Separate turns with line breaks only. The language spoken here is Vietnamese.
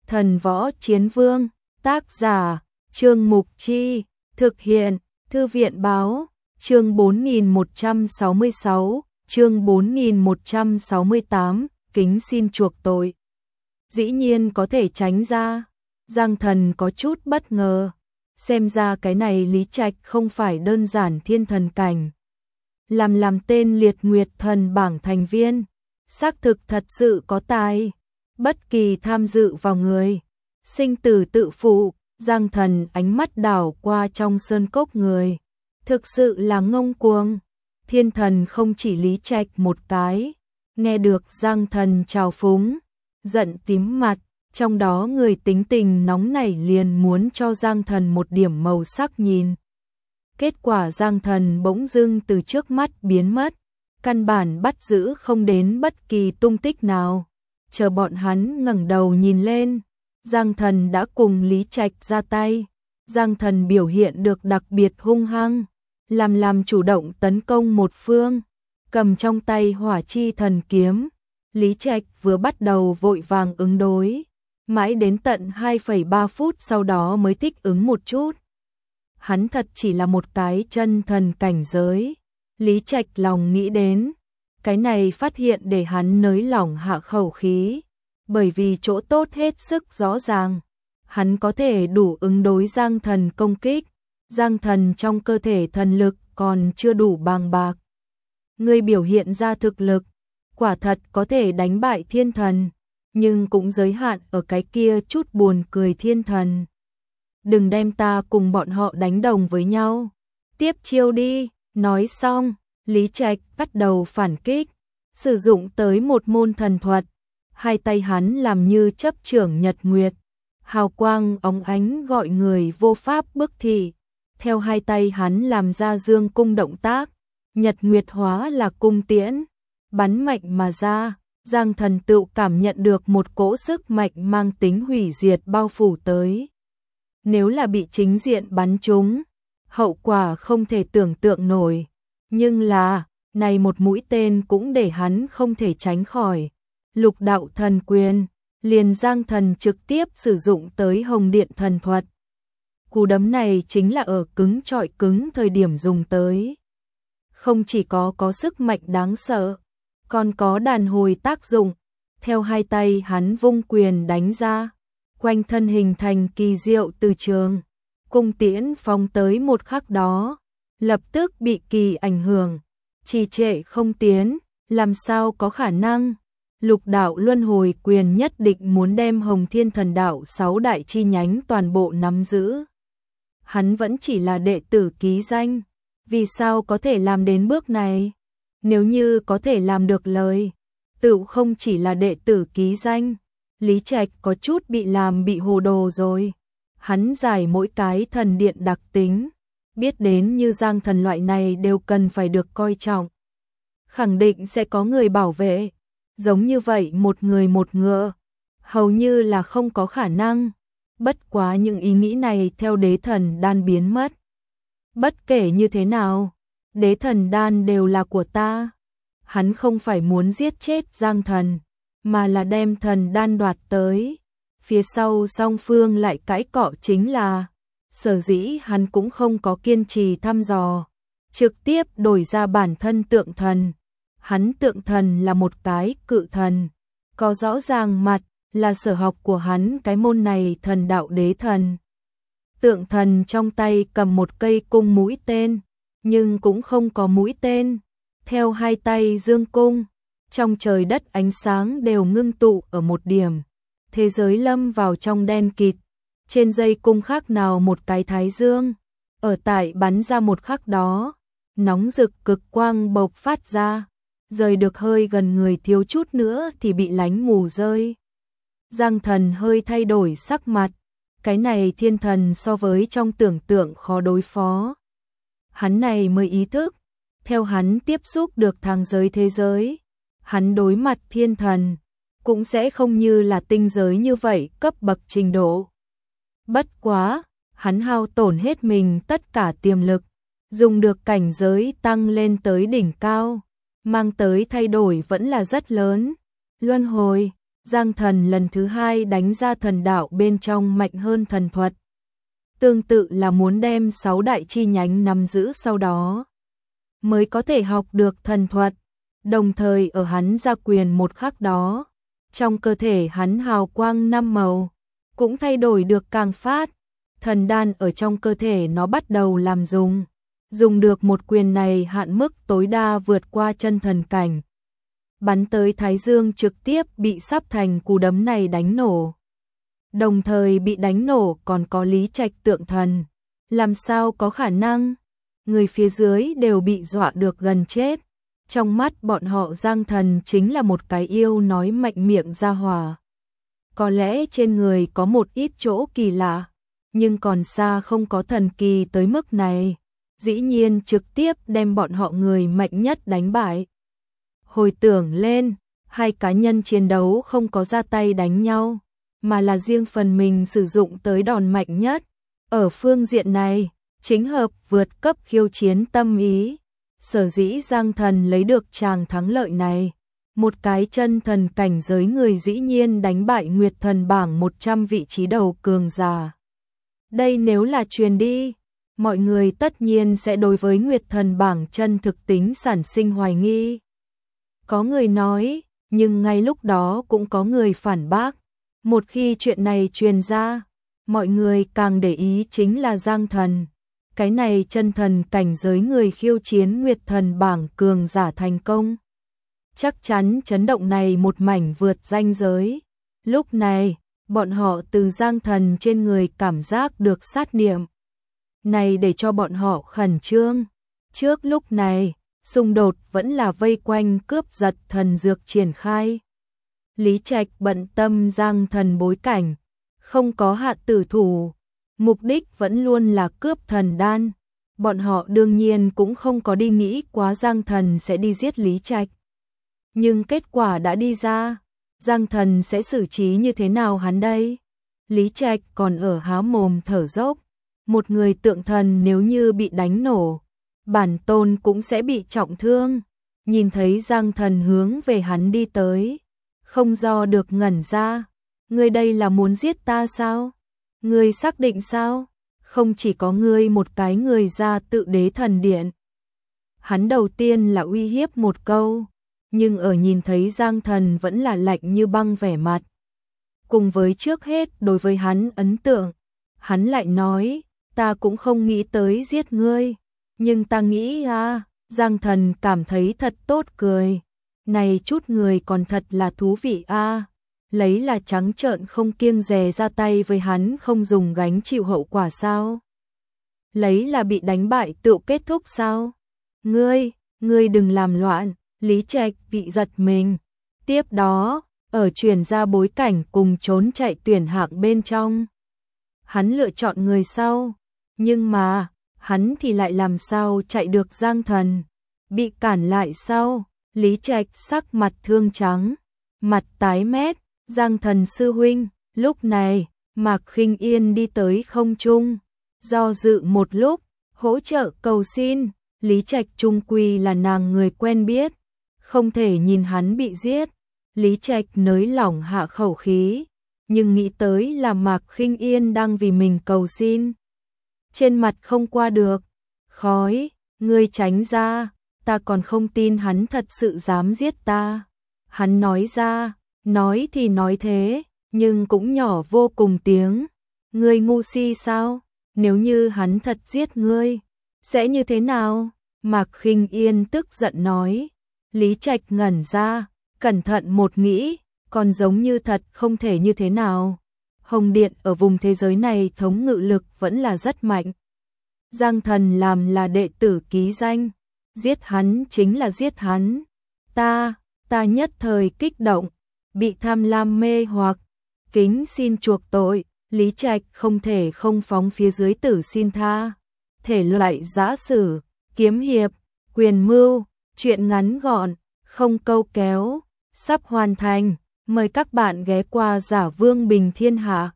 Thần Võ Chiến Vương, tác giả, Trương Mục Chi, thực hiện, Thư viện Báo, chương 4166, chương 4168, kính xin chuộc tội. Dĩ nhiên có thể tránh ra, Giang Thần có chút bất ngờ, xem ra cái này Lý Trạch không phải đơn giản thiên thần cảnh. Làm tên Liệt Nguyệt Thần bảng thành viên, xác thực thật sự có tài, bất kỳ tham dự vào người, sinh tử tự phụ. Giang Thần ánh mắt đảo qua trong sơn cốc người, thực sự là ngông cuồng. Thiên thần không chỉ Lý Trạch một cái, nghe được Giang Thần trào phúng, giận tím mặt, trong đó người tính tình nóng nảy liền muốn cho Giang Thần một điểm màu sắc nhìn. Kết quả Giang Thần bỗng dưng từ trước mắt biến mất, căn bản bắt giữ không đến bất kỳ tung tích nào. Chờ bọn hắn ngẩng đầu nhìn lên, Giang Thần đã cùng Lý Trạch ra tay. Giang Thần biểu hiện được đặc biệt hung hăng, làm chủ động tấn công một phương, cầm trong tay Hỏa Chi Thần Kiếm. Lý Trạch vừa bắt đầu vội vàng ứng đối, mãi đến tận 2,3 phút sau đó mới thích ứng một chút. Hắn thật chỉ là một cái chân thần cảnh giới. Lý Trạch lòng nghĩ đến, cái này phát hiện để hắn nới lỏng hạ khẩu khí, bởi vì chỗ tốt hết sức rõ ràng. Hắn có thể đủ ứng đối Giang Thần công kích, Giang Thần trong cơ thể thần lực còn chưa đủ bàng bạc. Người biểu hiện ra thực lực, quả thật có thể đánh bại thiên thần, nhưng cũng giới hạn ở cái kia chút buồn cười thiên thần. Đừng đem ta cùng bọn họ đánh đồng với nhau, tiếp chiêu đi. Nói xong, Lý Trạch bắt đầu phản kích, sử dụng tới một môn thần thuật. Hai tay hắn làm như chấp chưởng nhật nguyệt, hào quang óng ánh gọi người vô pháp bức thị. Theo hai tay hắn làm ra dương cung động tác, nhật nguyệt hóa là cung tiễn, bắn mạnh mà ra. Giang Thần tự cảm nhận được một cỗ sức mạnh mang tính hủy diệt bao phủ tới. Nếu là bị chính diện bắn trúng, hậu quả không thể tưởng tượng nổi. Nhưng là, này một mũi tên cũng để hắn không thể tránh khỏi. Lục đạo thần quyền, liền Giang Thần trực tiếp sử dụng tới Hồng Điện thần thuật. Cú đấm này chính là ở cứng trọi cứng thời điểm dùng tới. Không chỉ có sức mạnh đáng sợ, còn có đàn hồi tác dụng. Theo hai tay hắn vung quyền đánh ra, quanh thân hình thành kỳ diệu từ trường. Cung tiễn phóng tới một khắc đó, lập tức bị kỳ ảnh hưởng, trì trệ không tiến, làm sao có khả năng. Lục đạo luân hồi quyền nhất định muốn đem Hồng Thiên Thần Đạo 6 đại chi nhánh toàn bộ nắm giữ. Hắn vẫn chỉ là đệ tử ký danh, vì sao có thể làm đến bước này? Nếu như có thể làm được lời, tự không chỉ là đệ tử ký danh. Lý Trạch có chút bị hồ đồ rồi. Hắn giải mỗi cái thần điện đặc tính, biết đến như Giang Thần loại này đều cần phải được coi trọng. Khẳng định sẽ có người bảo vệ, giống như vậy một người một ngựa, hầu như là không có khả năng. Bất quá những ý nghĩ này theo đế thần đan biến mất. Bất kể như thế nào, đế thần đan đều là của ta. Hắn không phải muốn giết chết Giang Thần, mà là đem thần đan đoạt tới. Phía sau song phương lại cãi cọ chính là, sở dĩ hắn cũng không có kiên trì thăm dò, trực tiếp đổi ra bản thân tượng thần. Hắn tượng thần là một cái cự thần, có rõ ràng mặt, là sở học của hắn cái môn này thần đạo đế thần. Tượng thần trong tay cầm một cây cung mũi tên, nhưng cũng không có mũi tên. Theo hai tay dương cung, trong trời đất ánh sáng đều ngưng tụ ở một điểm. Thế giới lâm vào trong đen kịt, trên dây cung khác nào một cái thái dương. Ở tại bắn ra một khắc đó, nóng rực cực quang bộc phát ra, rời được hơi gần người thiếu chút nữa thì bị lánh mù rơi. Giang Thần hơi thay đổi sắc mặt, cái này thiên thần so với trong tưởng tượng khó đối phó. Hắn này mới ý thức, theo hắn tiếp xúc được thang giới thế giới, hắn đối mặt thiên thần cũng sẽ không như là tinh giới như vậy cấp bậc trình độ. Bất quá, hắn hao tổn hết mình tất cả tiềm lực, dùng được cảnh giới tăng lên tới đỉnh cao, mang tới thay đổi vẫn là rất lớn. Luân hồi, Giang Thần lần thứ hai đánh ra thần đạo bên trong mạnh hơn thần thuật. Tương tự là muốn đem 6 đại chi nhánh nắm giữ sau đó mới có thể học được thần thuật. Đồng thời ở hắn ra quyền một khắc đó, trong cơ thể hắn hào quang 5 màu cũng thay đổi được càng phát. Thần đan ở trong cơ thể nó bắt đầu làm dùng được một quyền này hạn mức tối đa vượt qua chân thần cảnh. Bắn tới Thái Dương trực tiếp bị sắp thành cú đấm này đánh nổ. Đồng thời bị đánh nổ còn có Lý Trạch tượng thần. Làm sao có khả năng? Người phía dưới đều bị dọa được gần chết. Trong mắt bọn họ Giang Thần chính là một cái yêu nói mạnh miệng ra hỏa. Có lẽ trên người có một ít chỗ kỳ lạ, nhưng còn xa không có thần kỳ tới mức này. Dĩ nhiên trực tiếp đem bọn họ người mạnh nhất đánh bại. Hồi tưởng lên, hai cá nhân chiến đấu không có ra tay đánh nhau, mà là riêng phần mình sử dụng tới đòn mạnh nhất. Ở phương diện này, chính hợp vượt cấp khiêu chiến tâm ý. Sở dĩ Giang Thần lấy được tràng thắng lợi này, một cái chân thần cảnh giới người dĩ nhiên đánh bại Nguyệt Thần bảng 100 vị trí đầu cường giả. Đây nếu là truyền đi, mọi người tất nhiên sẽ đối với Nguyệt Thần bảng chân thực tính sản sinh hoài nghi. Có người nói, nhưng ngay lúc đó cũng có người phản bác. Một khi chuyện này truyền ra, mọi người càng để ý chính là Giang Thần. Cái này chân thần cảnh giới người khiêu chiến Nguyệt Thần bảng cường giả thành công. Chắc chắn chấn động này một mảnh vượt ranh giới. Lúc này, bọn họ từ Giang Thần trên người cảm giác được sát niệm. Này để cho bọn họ khẩn trương. Trước lúc này, xung đột vẫn là vây quanh cướp giật thần dược triển khai. Lý Trạch bận tâm Giang Thần bối cảnh, không có hạ tử thủ. Mục đích vẫn luôn là cướp thần đan. Bọn họ đương nhiên cũng không có đi nghĩ quá Giang Thần sẽ đi giết Lý Trạch. Nhưng kết quả đã đi ra, Giang Thần sẽ xử trí như thế nào hắn đây? Lý Trạch còn ở há mồm thở dốc. Một người tượng thần nếu như bị đánh nổ, bản tôn cũng sẽ bị trọng thương. Nhìn thấy Giang Thần hướng về hắn đi tới, không do được ngẩn ra. Ngươi đây là muốn giết ta sao? Ngươi xác định sao? Không chỉ có ngươi một cái người ra tự đế thần điện. Hắn đầu tiên là uy hiếp một câu, nhưng ở nhìn thấy Giang Thần vẫn là lạnh như băng vẻ mặt. Cùng với trước hết đối với hắn ấn tượng, hắn lại nói, ta cũng không nghĩ tới giết ngươi, nhưng ta nghĩ Giang Thần cảm thấy thật tốt cười. Này chút người còn thật là thú vị lấy là trắng trợn không kiêng dè ra tay với hắn không dùng gánh chịu hậu quả sao? Lấy là bị đánh bại tự kết thúc sao? Ngươi đừng làm loạn. Lý Trạch bị giật mình. Tiếp đó, ở truyền ra bối cảnh cùng trốn chạy tuyển hạng bên trong. Hắn lựa chọn người sau, nhưng mà, hắn thì lại làm sao chạy được Giang Thần. Bị cản lại sau, Lý Trạch sắc mặt thương trắng, mặt tái mét. Giang Thần sư huynh, lúc này, Mạc Khinh Yên đi tới không trung, do dự một lúc, hỗ trợ cầu xin. Lý Trạch trung quy là nàng người quen biết, không thể nhìn hắn bị giết. Lý Trạch nới lỏng hạ khẩu khí, nhưng nghĩ tới là Mạc Khinh Yên đang vì mình cầu xin. Trên mặt không qua được, khói, ngươi tránh ra, ta còn không tin hắn thật sự dám giết ta. Hắn nói ra, nói thì nói thế, nhưng cũng nhỏ vô cùng tiếng. Ngươi ngu si sao? Nếu như hắn thật giết ngươi, sẽ như thế nào? Mạc Khinh Yên tức giận nói. Lý Trạch ngẩn ra, cẩn thận một nghĩ, còn giống như thật không thể như thế nào. Hồng Điện ở vùng thế giới này thống ngự lực vẫn là rất mạnh. Giang Thần làm là đệ tử ký danh, giết hắn chính là giết hắn. Ta nhất thời kích động, bị tham lam mê hoặc, kính xin chuộc tội. Lý Trạch không thể không phóng phía dưới tử xin tha. Thể loại giã sử, kiếm hiệp, quyền mưu, truyện ngắn gọn, không câu kéo, sắp hoàn thành. Mời các bạn ghé qua Giả Vương Bình Thiên Hạ.